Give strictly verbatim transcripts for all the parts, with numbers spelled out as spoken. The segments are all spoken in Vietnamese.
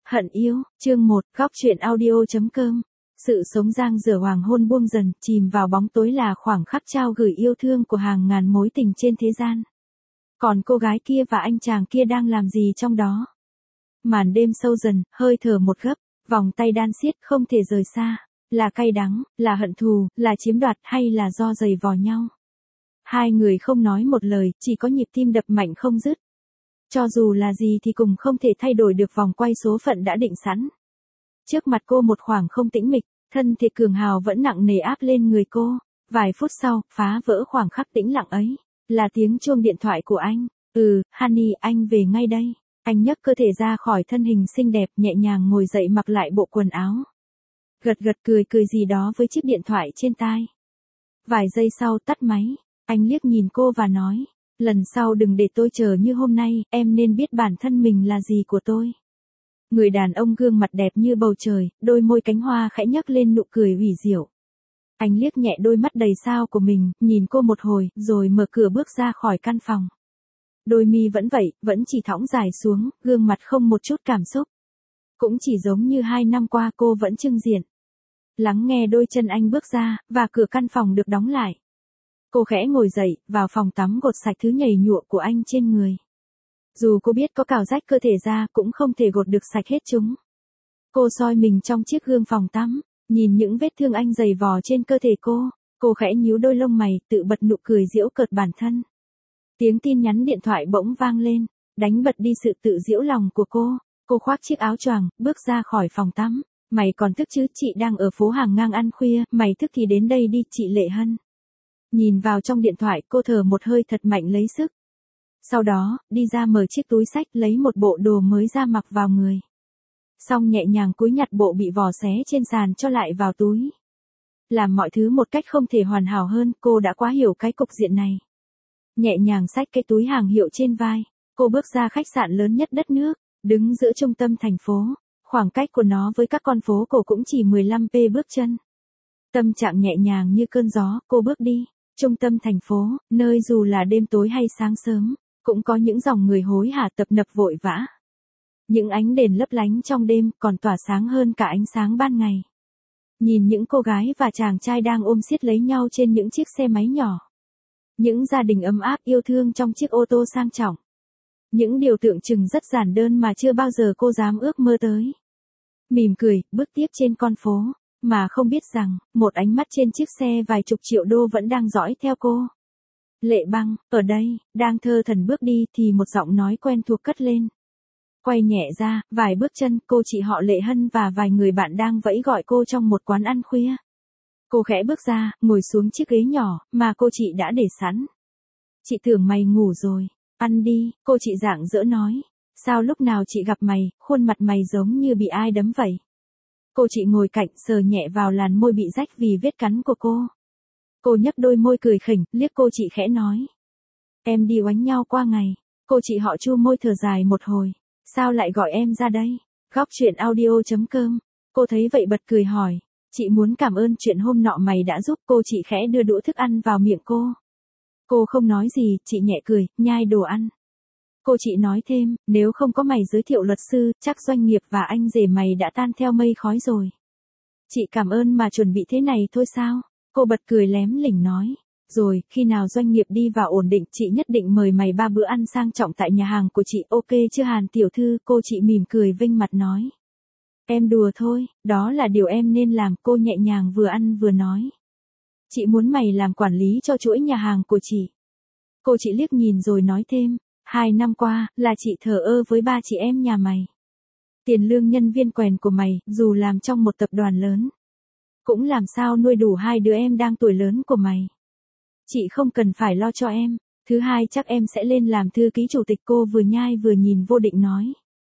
Hận yêu, chương một, góc truyện audio.com. Sự sống dang dở hoàng hôn buông dần, chìm vào bóng tối là khoảng khắc trao gửi yêu thương của hàng ngàn mối tình trên thế gian. Còn cô gái kia và anh chàng kia đang làm gì trong đó? Màn đêm sâu dần, hơi thở một gấp, vòng tay đan xiết không thể rời xa. Là cay đắng, là hận thù, là chiếm đoạt hay là do giày vò nhau? Hai người không nói một lời, chỉ có nhịp tim đập mạnh không dứt. Cho dù là gì thì cùng không thể thay đổi được vòng quay số phận đã định sẵn. Trước mặt cô một khoảng không tĩnh mịch, thân thể cường hào vẫn nặng nề áp lên người cô. Vài phút sau, phá vỡ khoảng khắc tĩnh lặng ấy, là tiếng chuông điện thoại của anh. Ừ, honey, anh về ngay đây. Anh nhấc cơ thể ra khỏi thân hình xinh đẹp, nhẹ nhàng ngồi dậy mặc lại bộ quần áo. Gật gật cười cười gì đó với chiếc điện thoại trên tai. Vài giây sau tắt máy, anh liếc nhìn cô và nói. Lần sau đừng để tôi chờ như hôm nay, em nên biết bản thân mình là gì của tôi. Người đàn ông gương mặt đẹp như bầu trời, đôi môi cánh hoa khẽ nhấc lên nụ cười ủy diệu. Anh liếc nhẹ đôi mắt đầy sao của mình, nhìn cô một hồi, rồi mở cửa bước ra khỏi căn phòng. Đôi mi vẫn vậy, vẫn chỉ thõng dài xuống, gương mặt không một chút cảm xúc. Cũng chỉ giống như hai năm qua cô vẫn trưng diện. Lắng nghe đôi chân anh bước ra, và cửa căn phòng được đóng lại. Cô khẽ ngồi dậy, vào phòng tắm gột sạch thứ nhầy nhụa của anh trên người. Dù cô biết có cào rách cơ thể ra cũng không thể gột được sạch hết chúng. Cô soi mình trong chiếc gương phòng tắm, nhìn những vết thương anh giày vò trên cơ thể cô. Cô khẽ nhíu đôi lông mày, tự bật nụ cười giễu cợt bản thân. Tiếng tin nhắn điện thoại bỗng vang lên, đánh bật đi sự tự giễu lòng của cô. Cô khoác chiếc áo choàng, bước ra khỏi phòng tắm. Mày còn thức chứ, chị đang ở phố hàng ngang ăn khuya, mày thức thì đến đây đi, chị Lệ Hân. Nhìn vào trong điện thoại, cô thở một hơi thật mạnh lấy sức. Sau đó, đi ra mở chiếc túi xách lấy một bộ đồ mới ra mặc vào người. Xong nhẹ nhàng cúi nhặt bộ bị vò xé trên sàn cho lại vào túi. Làm mọi thứ một cách không thể hoàn hảo hơn, cô đã quá hiểu cái cục diện này. Nhẹ nhàng xách cái túi hàng hiệu trên vai, cô bước ra khách sạn lớn nhất đất nước, đứng giữa trung tâm thành phố. Khoảng cách của nó với các con phố cổ cũng chỉ mười lăm ki lô mét bước chân. Tâm trạng nhẹ nhàng như cơn gió, cô bước đi. Trung tâm thành phố, nơi dù là đêm tối hay sáng sớm, cũng có những dòng người hối hả tập nập vội vã. Những ánh đèn lấp lánh trong đêm còn tỏa sáng hơn cả ánh sáng ban ngày. Nhìn những cô gái và chàng trai đang ôm siết lấy nhau trên những chiếc xe máy nhỏ. Những gia đình ấm áp yêu thương trong chiếc ô tô sang trọng. Những điều tượng trưng rất giản đơn mà chưa bao giờ cô dám ước mơ tới. Mỉm cười, bước tiếp trên con phố. Mà không biết rằng, một ánh mắt trên chiếc xe vài chục triệu đô vẫn đang dõi theo cô. Lệ Băng, ở đây, đang thơ thẩn bước đi thì một giọng nói quen thuộc cất lên. Quay nhẹ ra, vài bước chân, cô chị họ Lệ Hân và vài người bạn đang vẫy gọi cô trong một quán ăn khuya. Cô khẽ bước ra, ngồi xuống chiếc ghế nhỏ, mà cô chị đã để sẵn. Chị tưởng mày ngủ rồi, ăn đi, cô chị rạng rỡ nói. Sao lúc nào chị gặp mày, khuôn mặt mày giống như bị ai đấm vậy? Cô chị ngồi cạnh sờ nhẹ vào làn môi bị rách vì vết cắn của cô. Cô nhấc đôi môi cười khỉnh, liếc cô chị khẽ nói. Em đi oánh nhau qua ngày. Cô chị họ chu môi thở dài một hồi. Sao lại gọi em ra đây? Góc truyện audio.com. Cô thấy vậy bật cười hỏi. Chị muốn cảm ơn chuyện hôm nọ mày đã giúp. Cô chị khẽ đưa đũa thức ăn vào miệng cô. Cô không nói gì, chị nhẹ cười, nhai đồ ăn. Cô chị nói thêm, nếu không có mày giới thiệu luật sư, chắc doanh nghiệp và anh rể mày đã tan theo mây khói rồi. Chị cảm ơn mà chuẩn bị thế này thôi sao? Cô bật cười lém lỉnh nói. Rồi, khi nào doanh nghiệp đi vào ổn định, chị nhất định mời mày ba bữa ăn sang trọng tại nhà hàng của chị, ok chưa Hàn tiểu thư? Cô chị mỉm cười vênh mặt nói. Em đùa thôi, đó là điều em nên làm, cô nhẹ nhàng vừa ăn vừa nói. Chị muốn mày làm quản lý cho chuỗi nhà hàng của chị. Cô chị liếc nhìn rồi nói thêm. Hai năm qua, là chị thờ ơ với ba chị em nhà mày. Tiền lương nhân viên quèn của mày, dù làm trong một tập đoàn lớn, cũng làm sao nuôi đủ hai đứa em đang tuổi lớn của mày. Chị không cần phải lo cho em. Thứ hai chắc em sẽ lên làm thư ký chủ tịch, cô vừa nhai vừa nhìn Vô Định nói.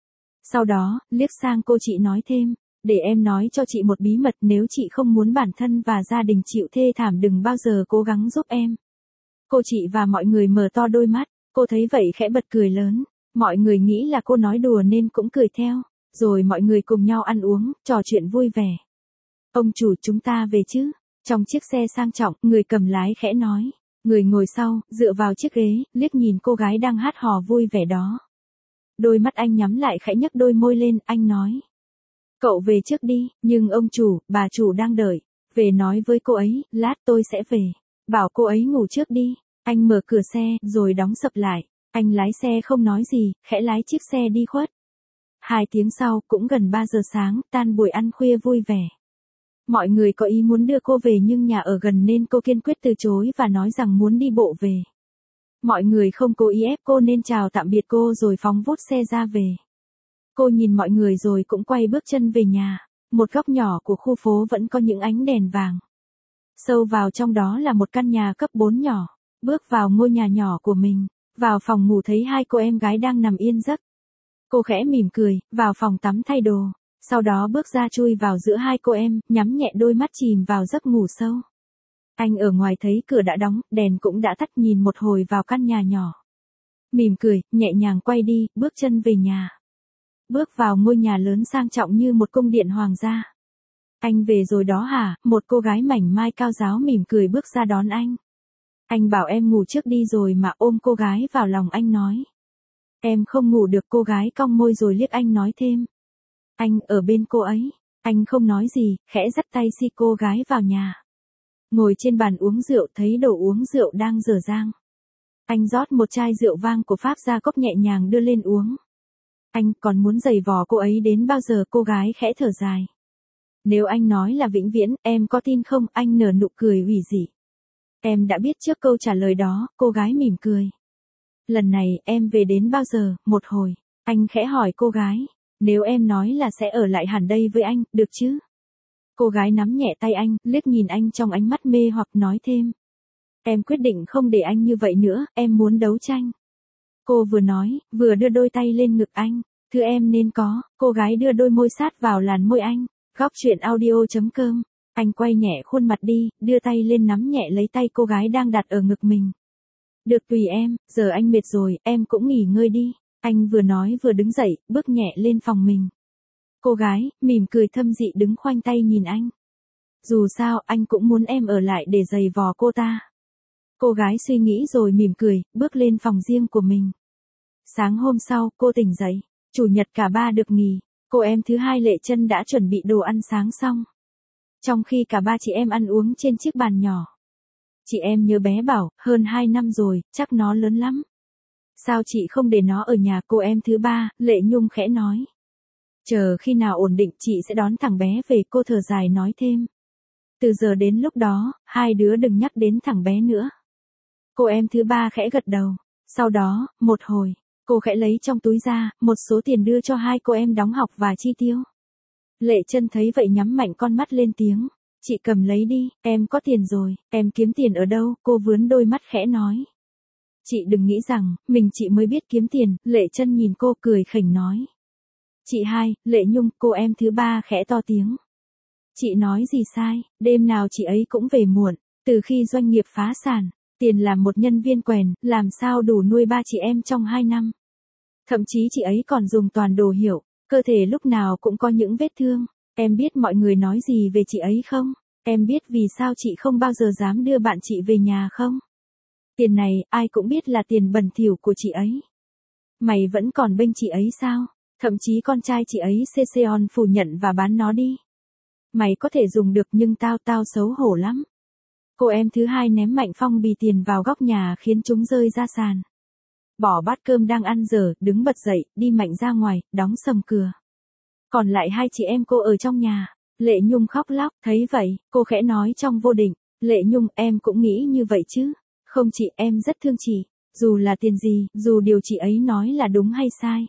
Sau đó, liếc sang cô chị nói thêm. Để em nói cho chị một bí mật, nếu chị không muốn bản thân và gia đình chịu thê thảm đừng bao giờ cố gắng giúp em. Cô chị và mọi người mở to đôi mắt. Cô thấy vậy khẽ bật cười lớn. Mọi người nghĩ là cô nói đùa nên cũng cười theo. Rồi mọi người cùng nhau ăn uống, trò chuyện vui vẻ. Ông chủ, chúng ta về chứ? Trong chiếc xe sang trọng, người cầm lái khẽ nói. Người ngồi sau, dựa vào chiếc ghế, liếc nhìn cô gái đang hát hò vui vẻ đó. Đôi mắt anh nhắm lại khẽ nhấc đôi môi lên, anh nói. Cậu về trước đi, nhưng ông chủ, bà chủ đang đợi. Về nói với cô ấy, lát tôi sẽ về. Bảo cô ấy ngủ trước đi. Anh mở cửa xe, rồi đóng sập lại. Anh lái xe không nói gì, khẽ lái chiếc xe đi khuất. Hai tiếng sau, cũng gần ba giờ sáng, tan buổi ăn khuya vui vẻ. Mọi người có ý muốn đưa cô về nhưng nhà ở gần nên cô kiên quyết từ chối và nói rằng muốn đi bộ về. Mọi người không cố ý ép cô nên chào tạm biệt cô rồi phóng vút xe ra về. Cô nhìn mọi người rồi cũng quay bước chân về nhà. Một góc nhỏ của khu phố vẫn có những ánh đèn vàng. Sâu vào trong đó là một căn nhà cấp bốn nhỏ. Bước vào ngôi nhà nhỏ của mình, vào phòng ngủ thấy hai cô em gái đang nằm yên giấc. Cô khẽ mỉm cười, vào phòng tắm thay đồ. Sau đó bước ra chui vào giữa hai cô em, nhắm nhẹ đôi mắt chìm vào giấc ngủ sâu. Anh ở ngoài thấy cửa đã đóng, đèn cũng đã tắt, nhìn một hồi vào căn nhà nhỏ. Mỉm cười, nhẹ nhàng quay đi, bước chân về nhà. Bước vào ngôi nhà lớn sang trọng như một cung điện hoàng gia. Anh về rồi đó hả? Một cô gái mảnh mai cao ráo mỉm cười bước ra đón anh. Anh bảo em ngủ trước đi rồi mà, ôm cô gái vào lòng anh nói. Em không ngủ được, cô gái cong môi rồi liếc anh nói thêm. Anh ở bên cô ấy. Anh không nói gì, khẽ dắt tay si cô gái vào nhà. Ngồi trên bàn uống rượu thấy đồ uống rượu đang dở dang. Anh rót một chai rượu vang của Pháp ra cốc nhẹ nhàng đưa lên uống. Anh còn muốn giày vò cô ấy đến bao giờ? Cô gái khẽ thở dài. Nếu anh nói là vĩnh viễn, em có tin không? Anh nở nụ cười ủy dị. Em đã biết trước câu trả lời đó, cô gái mỉm cười. Lần này, em về đến bao giờ? Một hồi. Anh khẽ hỏi cô gái. Nếu em nói là sẽ ở lại hẳn đây với anh, được chứ? Cô gái nắm nhẹ tay anh, liếc nhìn anh trong ánh mắt mê hoặc nói thêm. Em quyết định không để anh như vậy nữa, em muốn đấu tranh. Cô vừa nói, vừa đưa đôi tay lên ngực anh. Thứ em nên có. Cô gái đưa đôi môi sát vào làn môi anh. Góc truyện audio chấm com. Anh quay nhẹ khuôn mặt đi, đưa tay lên nắm nhẹ lấy tay cô gái đang đặt ở ngực mình. Được, tùy em, giờ anh mệt rồi, em cũng nghỉ ngơi đi. Anh vừa nói vừa đứng dậy, bước nhẹ lên phòng mình. Cô gái, mỉm cười thâm dị đứng khoanh tay nhìn anh. Dù sao, anh cũng muốn em ở lại để giày vò cô ta. Cô gái suy nghĩ rồi mỉm cười, bước lên phòng riêng của mình. Sáng hôm sau, cô tỉnh dậy. Chủ nhật cả ba được nghỉ. Cô em thứ hai Lệ Trân đã chuẩn bị đồ ăn sáng xong. Trong khi cả ba chị em ăn uống trên chiếc bàn nhỏ. Chị em nhớ bé bảo, hơn hai năm rồi, chắc nó lớn lắm. Sao chị không để nó ở nhà? Cô em thứ ba, Lệ Nhung khẽ nói. Chờ khi nào ổn định chị sẽ đón thằng bé về, cô thở dài nói thêm. Từ giờ đến lúc đó, hai đứa đừng nhắc đến thằng bé nữa. Cô em thứ ba khẽ gật đầu. Sau đó, một hồi, cô khẽ lấy trong túi ra, một số tiền đưa cho hai cô em đóng học và chi tiêu. Lệ Trân thấy vậy nhắm mạnh con mắt lên tiếng. Chị cầm lấy đi, em có tiền rồi, em kiếm tiền ở đâu? Cô vướn đôi mắt khẽ nói. Chị đừng nghĩ rằng, mình chị mới biết kiếm tiền, Lệ Trân nhìn cô cười khỉnh nói. Chị hai, Lệ Nhung, cô em thứ ba khẽ to tiếng. Chị nói gì sai, đêm nào chị ấy cũng về muộn, từ khi doanh nghiệp phá sản, tiền làm một nhân viên quèn, làm sao đủ nuôi ba chị em trong hai năm. Thậm chí chị ấy còn dùng toàn đồ hiệu, cơ thể lúc nào cũng có những vết thương. Em biết mọi người nói gì về chị ấy không? Em biết vì sao chị không bao giờ dám đưa bạn chị về nhà không? Tiền này, ai cũng biết là tiền bẩn thỉu của chị ấy. Mày vẫn còn bênh chị ấy sao? Thậm chí con trai chị ấy Seseon phủ nhận và bán nó đi. Mày có thể dùng được nhưng tao tao xấu hổ lắm. Cô em thứ hai ném mạnh phong bì tiền vào góc nhà khiến chúng rơi ra sàn. Bỏ bát cơm đang ăn dở, đứng bật dậy, đi mạnh ra ngoài, đóng sầm cửa. Còn lại hai chị em cô ở trong nhà. Lệ Nhung khóc lóc, thấy vậy, cô khẽ nói trong vô định. Lệ Nhung, em cũng nghĩ như vậy chứ? Không chị, em rất thương chị. Dù là tiền gì, dù điều chị ấy nói là đúng hay sai.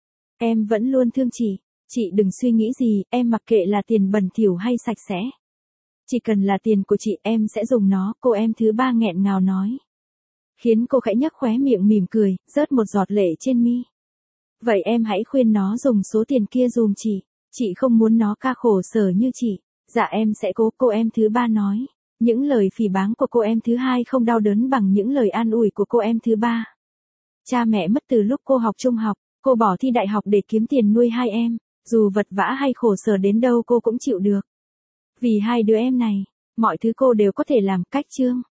Em vẫn luôn thương chị. Chị đừng suy nghĩ gì, em mặc kệ là tiền bẩn thỉu hay sạch sẽ. Chỉ cần là tiền của chị, em sẽ dùng nó, cô em thứ ba nghẹn ngào nói. Khiến cô khẽ nhếch khóe miệng mỉm cười, rớt một giọt lệ trên mi. Vậy em hãy khuyên nó dùng số tiền kia dùm chị. Chị không muốn nó ca khổ sở như chị. Dạ em sẽ cố, cô em thứ ba nói. Những lời phỉ báng của cô em thứ hai không đau đớn bằng những lời an ủi của cô em thứ ba. Cha mẹ mất từ lúc cô học trung học, cô bỏ thi đại học để kiếm tiền nuôi hai em. Dù vật vã hay khổ sở đến đâu cô cũng chịu được. Vì hai đứa em này, mọi thứ cô đều có thể làm. Cách chương